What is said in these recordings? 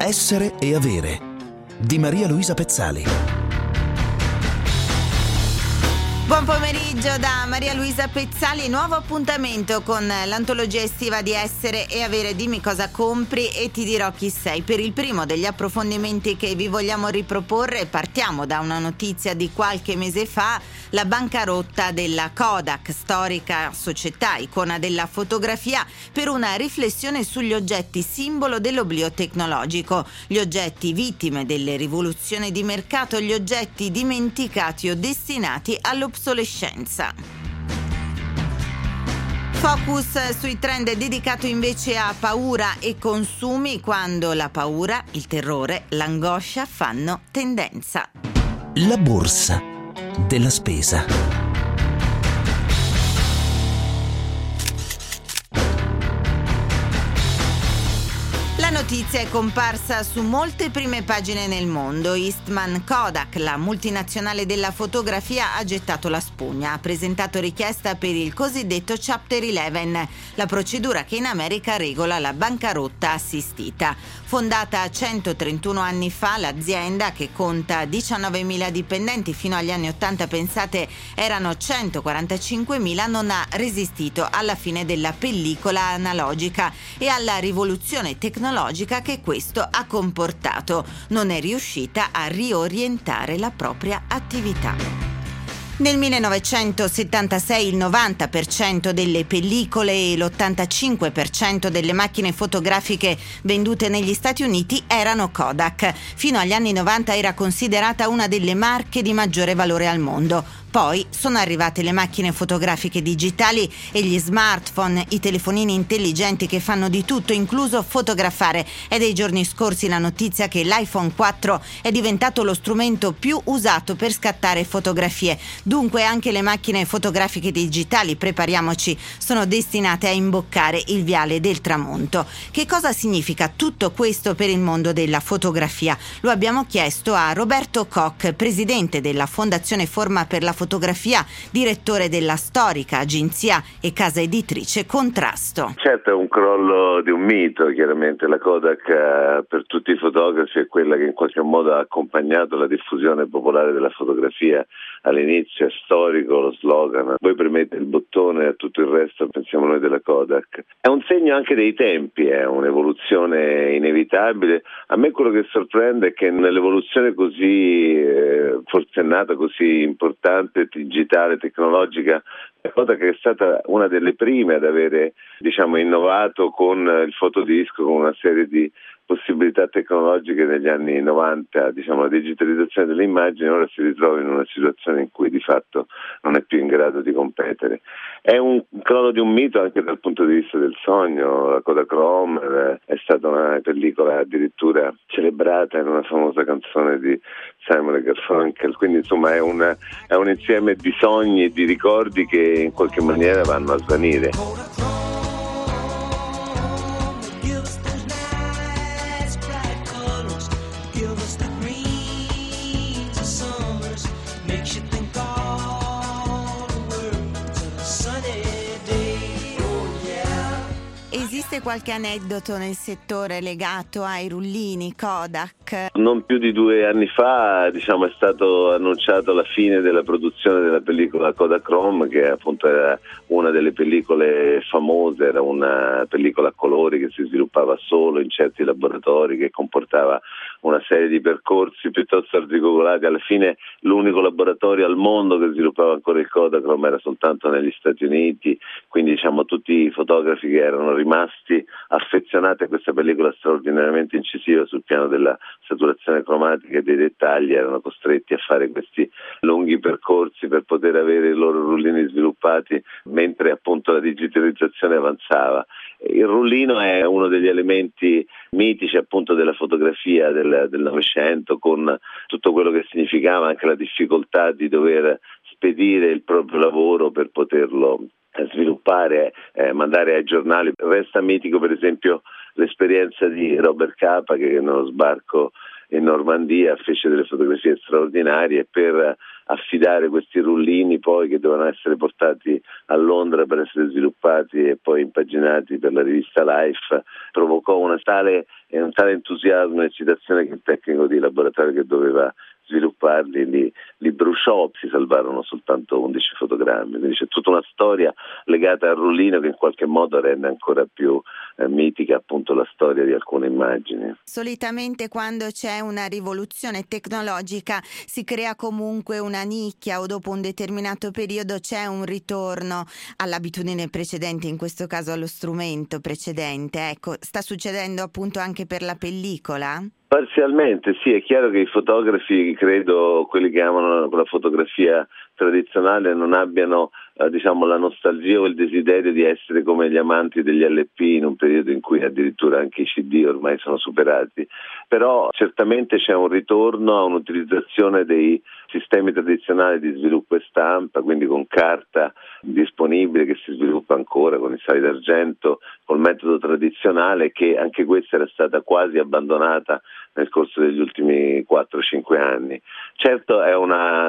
Essere e avere di Maria Luisa Pezzali. Buon pomeriggio da Maria Luisa Pezzali, nuovo appuntamento con l'antologia estiva di Essere e Avere. Dimmi cosa compri e ti dirò chi sei. Per il primo degli approfondimenti che vi vogliamo riproporre partiamo da una notizia di qualche mese fa, la bancarotta della Kodak, storica società, icona della fotografia, per una riflessione sugli oggetti simbolo dell'oblio tecnologico, gli oggetti vittime delle rivoluzioni di mercato, gli oggetti dimenticati o destinati all'obsolescenza. Focus sui trend dedicato invece a paura e consumi, quando la paura, il terrore, l'angoscia fanno tendenza. La borsa della spesa. La notizia è comparsa su molte prime pagine nel mondo. Eastman Kodak, la multinazionale della fotografia, ha gettato la spugna. Ha presentato richiesta per il cosiddetto Chapter 11, la procedura che in America regola la bancarotta assistita. Fondata 131 anni fa, l'azienda, che conta 19.000 dipendenti, fino agli anni 80 pensate erano 145.000, non ha resistito alla fine della pellicola analogica e alla rivoluzione tecnologica che questo ha comportato. Non è riuscita a riorientare la propria attività. Nel 1976 il 90% delle pellicole e l'85% delle macchine fotografiche vendute negli Stati Uniti erano Kodak. Fino agli anni 90 era considerata una delle marche di maggiore valore al mondo. Poi sono arrivate le macchine fotografiche digitali e gli smartphone, i telefonini intelligenti che fanno di tutto, incluso fotografare. È dei giorni scorsi la notizia che l'iPhone 4 è diventato lo strumento più usato per scattare fotografie. Dunque anche le macchine fotografiche digitali, prepariamoci, sono destinate a imboccare il viale del tramonto. Che cosa significa tutto questo per il mondo della fotografia? Lo abbiamo chiesto a Roberto Koch, presidente della Fondazione Forma per la Fotografia, direttore della storica agenzia e casa editrice Contrasto. Certo, è un crollo di un mito. Chiaramente la Kodak per tutti i fotografi è quella che in qualche modo ha accompagnato la diffusione popolare della fotografia. All'inizio è storico lo slogan, voi premete il bottone e a tutto il resto pensiamo noi della Kodak. È un segno anche dei tempi, è un'evoluzione inevitabile. A me quello che sorprende è che nell'evoluzione così forsennata, così importante, digitale, tecnologica, la Kodak è stata una delle prime ad avere, innovato con il fotodisco, con una serie di possibilità tecnologiche negli anni 90, la digitalizzazione delle immagini. Ora si ritrova in una situazione in cui di fatto non è più in grado di competere. È un crollo di un mito anche dal punto di vista del sogno. La Kodachrome è stata una pellicola addirittura celebrata in una famosa canzone di Simon & Garfunkel, quindi insomma è un insieme di sogni e di ricordi che in qualche maniera vanno a svanire. Esiste qualche aneddoto nel settore legato ai rullini Kodak? Non più di 2 anni fa, è stato annunciato la fine della produzione della pellicola Kodachrome, che appunto era una delle pellicole famose, era una pellicola a colori che si sviluppava solo in certi laboratori, che comportava una serie di percorsi piuttosto articolati. Alla fine l'unico laboratorio al mondo che sviluppava ancora il Kodachrome era soltanto negli Stati Uniti, quindi tutti i fotografi che erano rimasti affezionati a questa pellicola straordinariamente incisiva sul piano della saturazione cromatica e dei dettagli erano costretti a fare questi lunghi percorsi per poter avere i loro rullini sviluppati, mentre appunto la digitalizzazione avanzava. Il rullino è uno degli elementi mitici appunto della fotografia del Novecento, con tutto quello che significava, anche la difficoltà di dover spedire il proprio lavoro per poterlo sviluppare, mandare ai giornali. Resta mitico per esempio l'esperienza di Robert Capa, che nello sbarco in Normandia fece delle fotografie straordinarie per affidare questi rullini poi che dovevano essere portati a Londra per essere sviluppati e poi impaginati per la rivista Life. Provocò provocò un tale entusiasmo e eccitazione che il tecnico di laboratorio che doveva svilupparli li bruciò, si salvarono soltanto 11 fotogrammi. Quindi c'è tutta una storia legata al rullino che in qualche modo rende ancora più mitica appunto la storia di alcune immagini. Solitamente quando c'è una rivoluzione tecnologica si crea comunque una nicchia o dopo un determinato periodo c'è un ritorno all'abitudine precedente, in questo caso allo strumento precedente. Ecco, sta succedendo appunto anche per la pellicola? Parzialmente sì, è chiaro che i fotografi, credo quelli che amano la fotografia tradizionale, non abbiano la nostalgia o il desiderio di essere come gli amanti degli LP in un periodo in cui addirittura anche i CD ormai sono superati, però certamente c'è un ritorno a un'utilizzazione dei sistemi tradizionali di sviluppo e stampa, quindi con carta disponibile che si sviluppa ancora con i sali d'argento, col metodo tradizionale, che anche questa era stata quasi abbandonata nel corso degli ultimi 4-5 anni. Certo è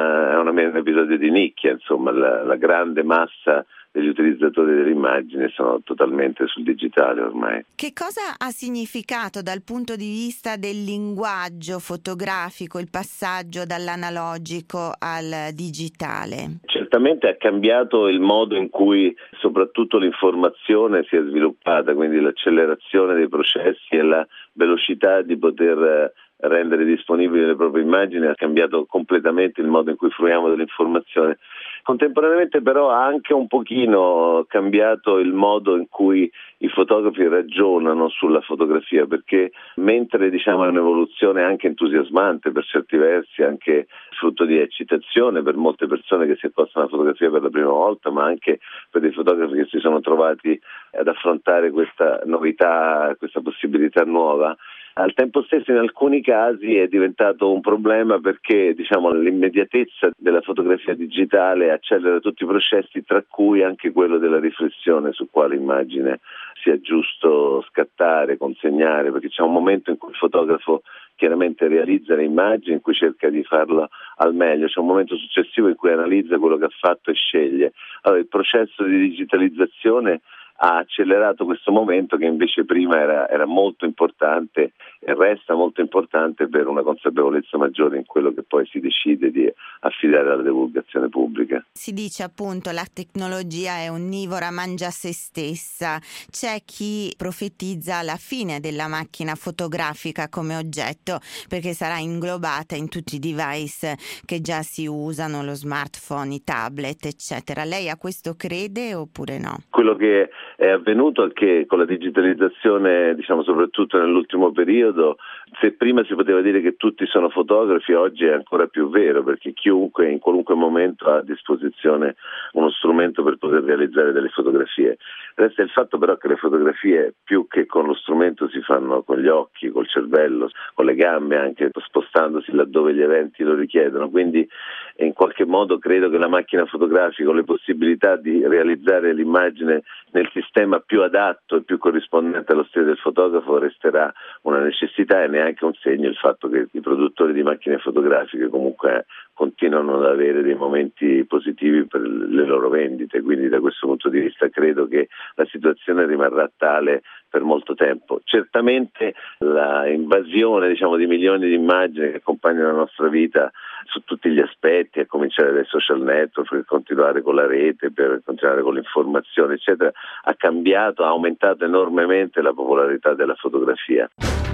un episodio di nicchia, insomma, la grande massa degli utilizzatori dell'immagine sono totalmente sul digitale ormai. Che cosa ha significato dal punto di vista del linguaggio fotografico il passaggio dall'analogico al digitale? Certamente ha cambiato il modo in cui soprattutto l'informazione si è sviluppata, quindi l'accelerazione dei processi e la velocità di poter rendere disponibili le proprie immagini ha cambiato completamente il modo in cui fruiamo dell'informazione. Contemporaneamente però ha anche un pochino cambiato il modo in cui i fotografi ragionano sulla fotografia, perché mentre è un'evoluzione anche entusiasmante per certi versi, anche frutto di eccitazione per molte persone che si accostano alla fotografia per la prima volta, ma anche per dei fotografi che si sono trovati ad affrontare questa novità, questa possibilità nuova, al tempo stesso in alcuni casi è diventato un problema perché l'immediatezza della fotografia digitale accelera tutti i processi, tra cui anche quello della riflessione su quale immagine sia giusto scattare, consegnare, perché c'è un momento in cui il fotografo chiaramente realizza le immagini, in cui cerca di farlo al meglio, c'è un momento successivo in cui analizza quello che ha fatto e sceglie. Allora il processo di digitalizzazione ha accelerato questo momento che invece prima era molto importante e resta molto importante per una consapevolezza maggiore in quello che poi si decide di affidare alla divulgazione pubblica. Si dice appunto la tecnologia è onnivora, mangia se stessa. C'è chi profetizza la fine della macchina fotografica come oggetto perché sarà inglobata in tutti i device che già si usano, lo smartphone, i tablet, eccetera. Lei a questo crede oppure no? Quello che è avvenuto è che con la digitalizzazione, soprattutto nell'ultimo periodo, se prima si poteva dire che tutti sono fotografi, oggi è ancora più vero, perché chiunque in qualunque momento ha a disposizione uno strumento per poter realizzare delle fotografie. Resta il fatto però che le fotografie più che con lo strumento si fanno con gli occhi, col cervello, con le gambe, anche spostandosi laddove gli eventi lo richiedono, quindi in qualche modo credo che la macchina fotografica o le possibilità di realizzare l'immagine nel sistema più adatto e più corrispondente allo stile del fotografo resterà una necessità, e neanche un segno il fatto che i produttori di macchine fotografiche comunque continuano ad avere dei momenti positivi per le loro vendite, quindi da questo punto di vista credo che la situazione rimarrà tale per molto tempo. Certamente la invasione di milioni di immagini che accompagnano la nostra vita su tutti gli aspetti, a cominciare dai social network, per continuare con la rete, per continuare con l'informazione, eccetera, ha cambiato, ha aumentato enormemente la popolarità della fotografia.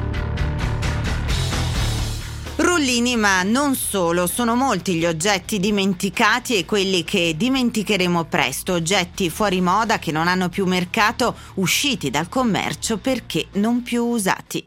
Rullini, ma non solo, sono molti gli oggetti dimenticati e quelli che dimenticheremo presto, oggetti fuori moda che non hanno più mercato, usciti dal commercio perché non più usati.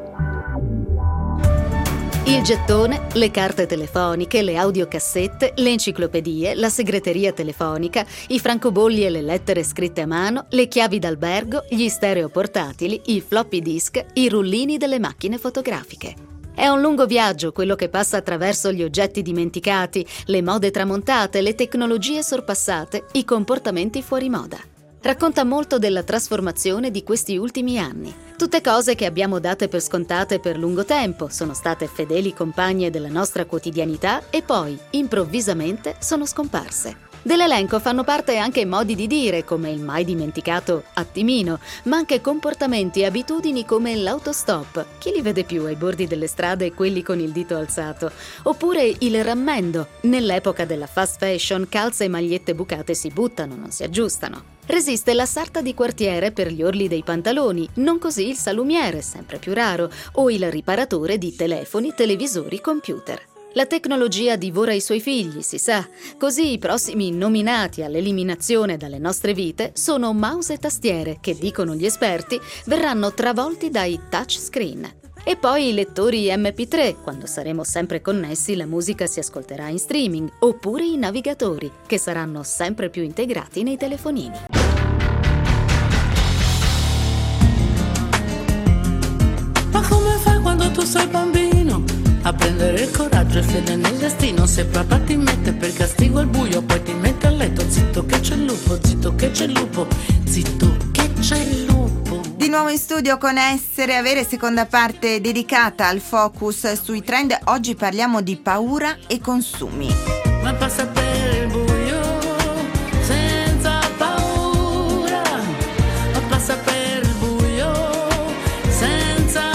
Il gettone, le carte telefoniche, le audiocassette, le enciclopedie, la segreteria telefonica, i francobolli e le lettere scritte a mano, le chiavi d'albergo, gli stereo portatili, i floppy disk, i rullini delle macchine fotografiche. È un lungo viaggio quello che passa attraverso gli oggetti dimenticati, le mode tramontate, le tecnologie sorpassate, i comportamenti fuori moda. Racconta molto della trasformazione di questi ultimi anni. Tutte cose che abbiamo date per scontate per lungo tempo, sono state fedeli compagne della nostra quotidianità e poi, improvvisamente, sono scomparse. Dell'elenco fanno parte anche modi di dire come il mai dimenticato attimino, ma anche comportamenti e abitudini come l'autostop. Chi li vede più ai bordi delle strade quelli con il dito alzato? Oppure il rammendo. Nell'epoca della fast fashion, calze e magliette bucate si buttano, non si aggiustano. Resiste la sarta di quartiere per gli orli dei pantaloni, non così il salumiere, sempre più raro, o il riparatore di telefoni, televisori, computer. La tecnologia divora i suoi figli, si sa. Così i prossimi nominati all'eliminazione dalle nostre vite sono mouse e tastiere che, dicono gli esperti, verranno travolti dai touchscreen. E poi i lettori MP3, quando saremo sempre connessi la musica si ascolterà in streaming, oppure i navigatori, che saranno sempre più integrati nei telefonini. Ma come fai quando tu sei bambino? A prendere il coraggio e fede nel destino. Se papà ti mette per castigo al buio, poi ti mette a letto. Zitto che c'è il lupo, zitto che c'è il lupo, zitto che c'è il lupo. Di nuovo in studio con Essere Avere, seconda parte dedicata al focus sui trend. Oggi parliamo di paura e consumi. Ma passa per il buio senza paura. Ma passa per il buio senza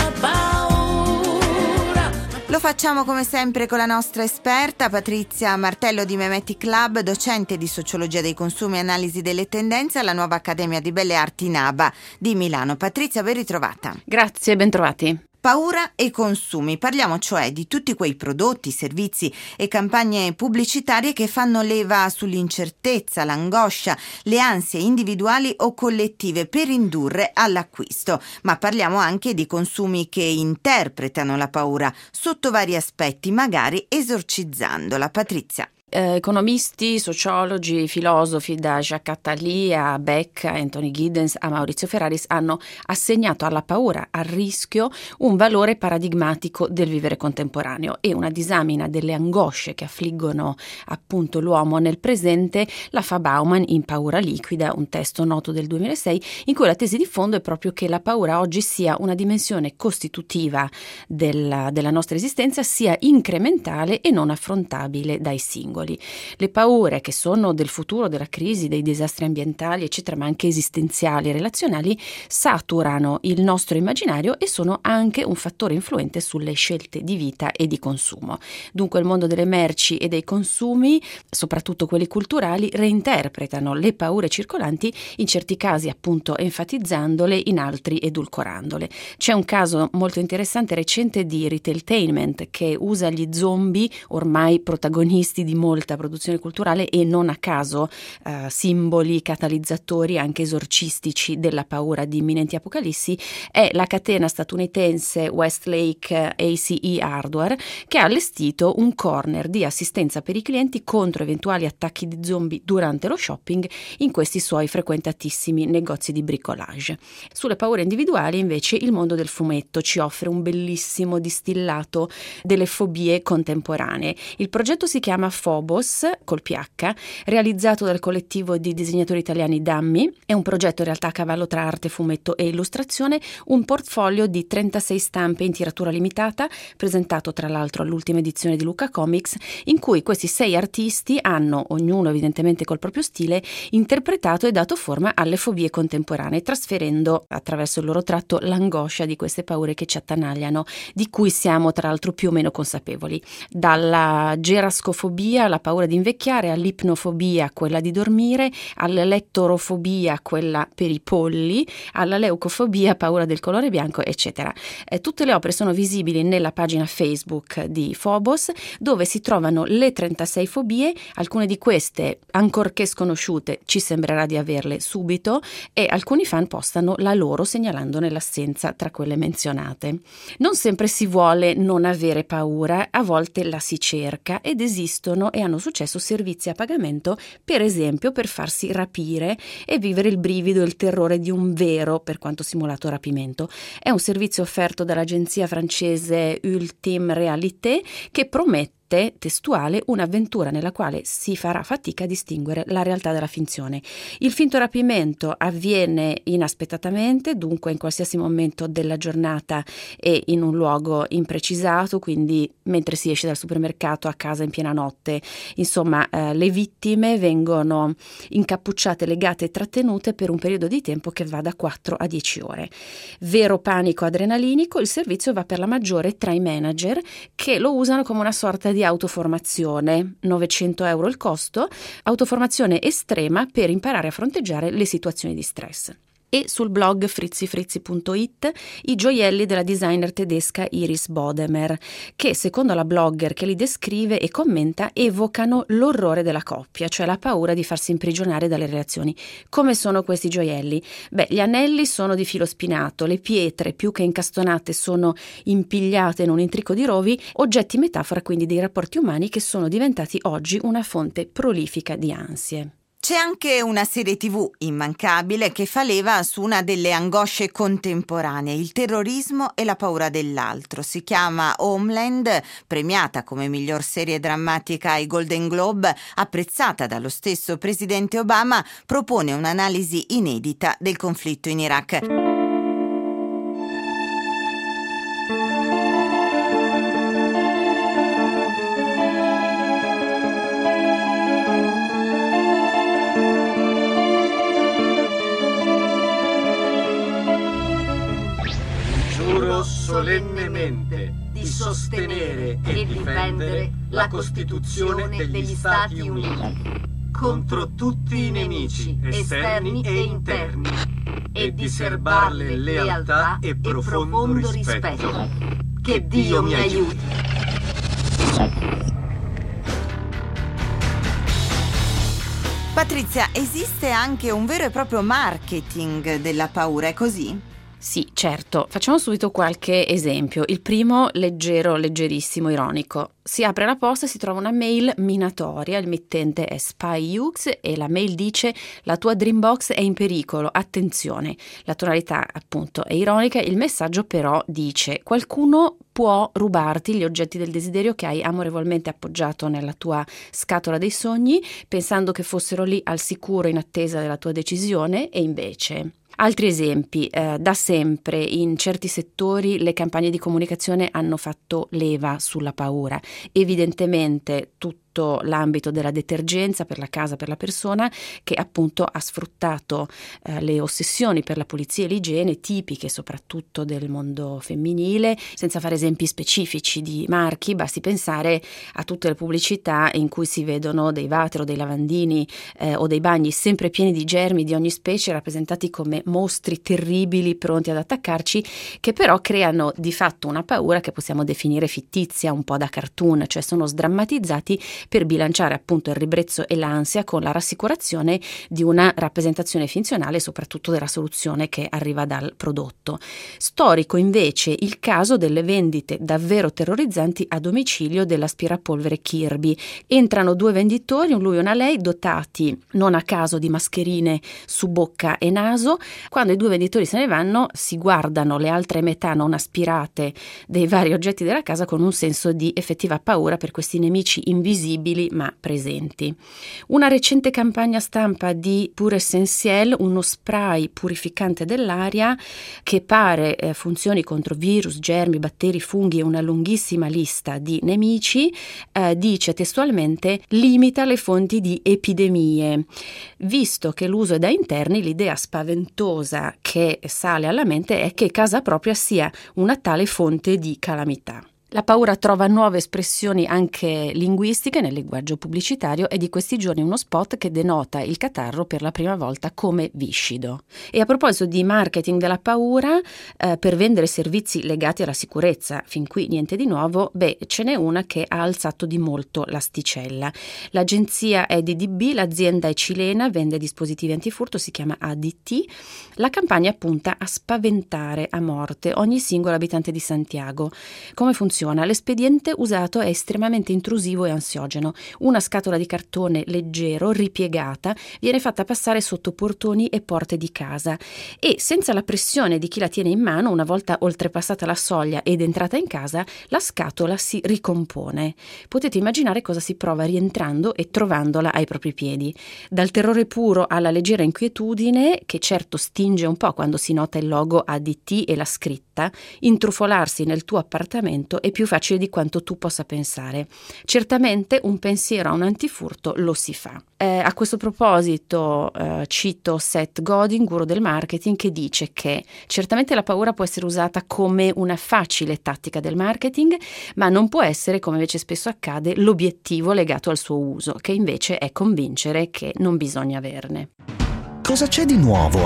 paura. Lo facciamo come sempre con la nostra esperta Patrizia Martello di Memetic Club, docente di sociologia dei consumi e analisi delle tendenze alla Nuova Accademia di Belle Arti NABA di Milano. Patrizia, ben ritrovata. Grazie, bentrovati. Paura e consumi. Parliamo cioè di tutti quei prodotti, servizi e campagne pubblicitarie che fanno leva sull'incertezza, l'angoscia, le ansie individuali o collettive per indurre all'acquisto. Ma parliamo anche di consumi che interpretano la paura sotto vari aspetti, magari esorcizzandola. Patrizia. Economisti, sociologi, filosofi, da Jacques Attali a Beck, a Anthony Giddens a Maurizio Ferraris hanno assegnato alla paura, al rischio, un valore paradigmatico del vivere contemporaneo, e una disamina delle angosce che affliggono appunto l'uomo nel presente la fa Bauman in Paura liquida, un testo noto del 2006, in cui la tesi di fondo è proprio che la paura oggi sia una dimensione costitutiva della nostra esistenza, sia incrementale e non affrontabile dai singoli. Le paure, che sono del futuro, della crisi, dei disastri ambientali, eccetera, ma anche esistenziali e relazionali, saturano il nostro immaginario e sono anche un fattore influente sulle scelte di vita e di consumo. Dunque il mondo delle merci e dei consumi, soprattutto quelli culturali, reinterpretano le paure circolanti, in certi casi appunto enfatizzandole, in altri edulcorandole. C'è un caso molto interessante recente di Retailtainment che usa gli zombie, ormai protagonisti di molta produzione culturale e non a caso simboli, catalizzatori anche esorcistici della paura di imminenti apocalissi. È la catena statunitense Westlake ACE Hardware che ha allestito un corner di assistenza per i clienti contro eventuali attacchi di zombie durante lo shopping in questi suoi frequentatissimi negozi di bricolage. Sulle paure individuali invece il mondo del fumetto ci offre un bellissimo distillato delle fobie contemporanee. Il progetto si chiama Phobos, col PH, realizzato dal collettivo di disegnatori italiani Dammi. È un progetto in realtà a cavallo tra arte, fumetto e illustrazione, un portfolio di 36 stampe in tiratura limitata, presentato tra l'altro all'ultima edizione di Lucca Comics, in cui questi 6 artisti hanno, ognuno evidentemente col proprio stile, interpretato e dato forma alle fobie contemporanee, trasferendo attraverso il loro tratto l'angoscia di queste paure che ci attanagliano, di cui siamo tra l'altro più o meno consapevoli. Dalla gerascofobia, la paura di invecchiare, all'ipnofobia, quella di dormire, all'elettorofobia, quella per i polli, alla leucofobia, paura del colore bianco, eccetera. Tutte le opere sono visibili nella pagina Facebook di Phobos, dove si trovano le 36 fobie. Alcune di queste, ancorché sconosciute, ci sembrerà di averle subito, e alcuni fan postano la loro segnalandone l'assenza tra quelle menzionate. Non sempre si vuole non avere paura, a volte la si cerca, ed esistono e hanno successo servizi a pagamento, per esempio per farsi rapire e vivere il brivido e il terrore di un vero, per quanto simulato, rapimento. È un servizio offerto dall'agenzia francese Ultime Réalité che promette promette, testuale, un'avventura nella quale si farà fatica a distinguere la realtà dalla finzione. Il finto rapimento avviene inaspettatamente, dunque in qualsiasi momento della giornata e in un luogo imprecisato, quindi mentre si esce dal supermercato, a casa in piena notte. Insomma, le vittime vengono incappucciate, legate e trattenute per un periodo di tempo che va da 4 a 10 ore. Vero panico adrenalinico, il servizio va per la maggiore tra i manager che lo usano come una sorta di autoformazione, 900 euro il costo, autoformazione estrema per imparare a fronteggiare le situazioni di stress. E sul blog frizzifrizzi.it i gioielli della designer tedesca Iris Bodemer, che secondo la blogger che li descrive e commenta evocano l'orrore della coppia, cioè la paura di farsi imprigionare dalle relazioni. Come sono questi gioielli? Gli anelli sono di filo spinato, le pietre più che incastonate sono impigliate in un intrico di rovi, oggetti metafora quindi dei rapporti umani che sono diventati oggi una fonte prolifica di ansie. C'è anche una serie TV immancabile che fa leva su una delle angosce contemporanee, il terrorismo e la paura dell'altro. Si chiama Homeland, premiata come miglior serie drammatica ai Golden Globe, apprezzata dallo stesso presidente Obama, propone un'analisi inedita del conflitto in Iraq. Solennemente di sostenere e difendere la Costituzione degli Stati Uniti contro tutti i nemici esterni e interni e di serbarle lealtà e profondo rispetto. Che Dio mi aiuti. Patrizia, esiste anche un vero e proprio marketing della paura, è così? Sì, certo. Facciamo subito qualche esempio. Il primo, leggerissimo, ironico. Si apre la posta e si trova una mail minatoria, il mittente è SpyX e la mail dice: la tua Dreambox è in pericolo, attenzione. La tonalità appunto è ironica, il messaggio però dice: qualcuno può rubarti gli oggetti del desiderio che hai amorevolmente appoggiato nella tua scatola dei sogni, pensando che fossero lì al sicuro in attesa della tua decisione, e invece... Altri esempi, da sempre in certi settori le campagne di comunicazione hanno fatto leva sulla paura. Evidentemente tutto l'ambito della detergenza per la casa, per la persona, che appunto ha sfruttato le ossessioni per la pulizia e l'igiene tipiche soprattutto del mondo femminile. Senza fare esempi specifici di marchi, basti pensare a tutte le pubblicità in cui si vedono dei water o dei lavandini o dei bagni sempre pieni di germi di ogni specie, rappresentati come mostri terribili pronti ad attaccarci, che però creano di fatto una paura che possiamo definire fittizia, un po' da cartoon, cioè sono sdrammatizzati per bilanciare appunto il ribrezzo e l'ansia con la rassicurazione di una rappresentazione finzionale, soprattutto della soluzione che arriva dal prodotto. Storico invece il caso delle vendite davvero terrorizzanti a domicilio dell'aspirapolvere Kirby. Entrano 2 venditori, un lui e una lei, dotati non a caso di mascherine su bocca e naso. Quando i 2 venditori se ne vanno, si guardano le altre metà non aspirate dei vari oggetti della casa con un senso di effettiva paura per questi nemici invisibili ma presenti. Una recente campagna stampa di Pure Essentiel, uno spray purificante dell'aria che pare funzioni contro virus, germi, batteri, funghi e una lunghissima lista di nemici, dice testualmente: limita le fonti di epidemie. Visto che l'uso è da interni, l'idea spaventosa che sale alla mente è che casa propria sia una tale fonte di calamità. La paura trova nuove espressioni anche linguistiche nel linguaggio pubblicitario. È di questi giorni uno spot che denota il catarro per la prima volta come viscido. E a proposito di marketing della paura, per vendere servizi legati alla sicurezza, fin qui niente di nuovo, ce n'è una che ha alzato di molto l'asticella. L'agenzia è DDB, l'azienda è cilena, vende dispositivi antifurto, si chiama ADT. La campagna punta a spaventare a morte ogni singolo abitante di Santiago. Come funziona? funziona. L'espediente usato è estremamente intrusivo e ansiogeno. Una scatola di cartone leggero, ripiegata, viene fatta passare sotto portoni e porte di casa e, senza la pressione di chi la tiene in mano, una volta oltrepassata la soglia ed entrata in casa, la scatola si ricompone. Potete immaginare cosa si prova rientrando e trovandola ai propri piedi. Dal terrore puro alla leggera inquietudine, che certo stinge un po' quando si nota il logo ADT e la scritta, intrufolarsi nel tuo appartamento è più facile di quanto tu possa pensare. Certamente un pensiero a un antifurto lo si fa. A questo proposito cito Seth Godin, guru del marketing, che dice che certamente la paura può essere usata come una facile tattica del marketing, ma non può essere, come invece spesso accade, l'obiettivo legato al suo uso, che invece è convincere che non bisogna averne. Cosa c'è di nuovo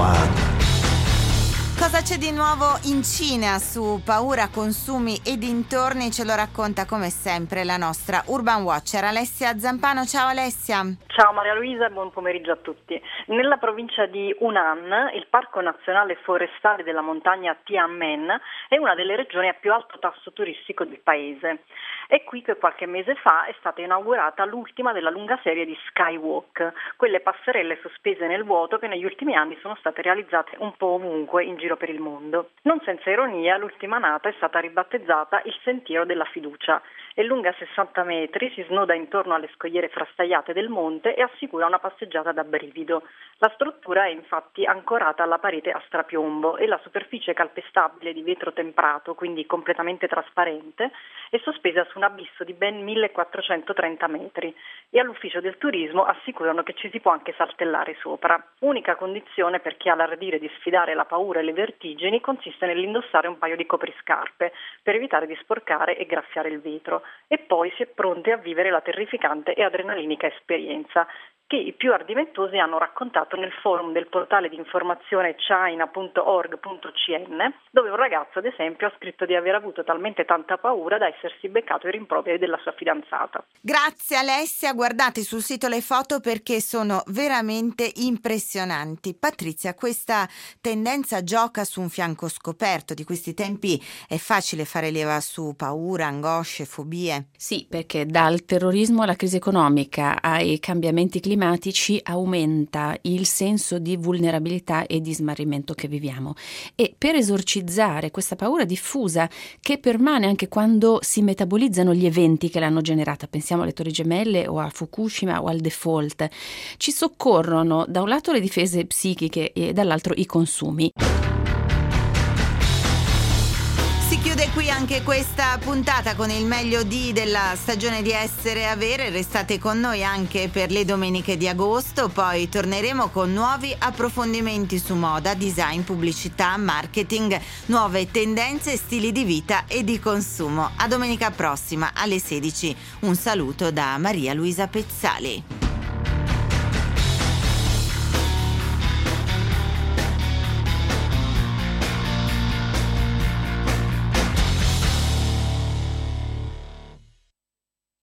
Cosa c'è di nuovo in Cina su paura, consumi e dintorni? Ce lo racconta come sempre la nostra Urban Watcher Alessia Zampano. Ciao Alessia. Ciao Maria Luisa e buon pomeriggio a tutti. Nella provincia di Hunan, il Parco Nazionale Forestale della montagna Tianmen è una delle regioni a più alto tasso turistico del paese. È qui che qualche mese fa è stata inaugurata l'ultima della lunga serie di Skywalk, quelle passerelle sospese nel vuoto che negli ultimi anni sono state realizzate un po' ovunque in giro per il mondo. Non senza ironia, l'ultima nata è stata ribattezzata il Sentiero della Fiducia. È lunga 60 metri, si snoda intorno alle scogliere frastagliate del monte e assicura una passeggiata da brivido. La struttura è infatti ancorata alla parete a strapiombo e la superficie calpestabile di vetro temprato, quindi completamente trasparente, è sospesa su un abisso di ben 1430 metri e all'ufficio del turismo assicurano che ci si può anche saltellare sopra. Unica condizione per chi ha l'ardire di sfidare la paura e le vertigini consiste nell'indossare un paio di copriscarpe per evitare di sporcare e graffiare il vetro. E poi si è pronti a vivere la terrificante e adrenalinica esperienza che i più ardimentosi hanno raccontato nel forum del portale di informazione china.org.cn, dove un ragazzo ad esempio ha scritto di aver avuto talmente tanta paura da essersi beccato i rimproveri della sua fidanzata. Grazie Alessia, guardate sul sito le foto perché sono veramente impressionanti. Patrizia, questa tendenza gioca su un fianco scoperto. Di questi tempi è facile fare leva su paura, angosce, fobie. Sì, perché dal terrorismo alla crisi economica ai cambiamenti climatici aumenta il senso di vulnerabilità e di smarrimento che viviamo. E per esorcizzare questa paura diffusa che permane anche quando si metabolizzano gli eventi che l'hanno generata, pensiamo alle Torri Gemelle o a Fukushima o al default, ci soccorrono da un lato le difese psichiche e dall'altro i consumi. Si chiude qui anche questa puntata con il meglio della stagione di Essere e Avere. Restate con noi anche per le domeniche di agosto, poi torneremo con nuovi approfondimenti su moda, design, pubblicità, marketing, nuove tendenze, stili di vita e di consumo. A domenica prossima alle 16. Un saluto da Maria Luisa Pezzali.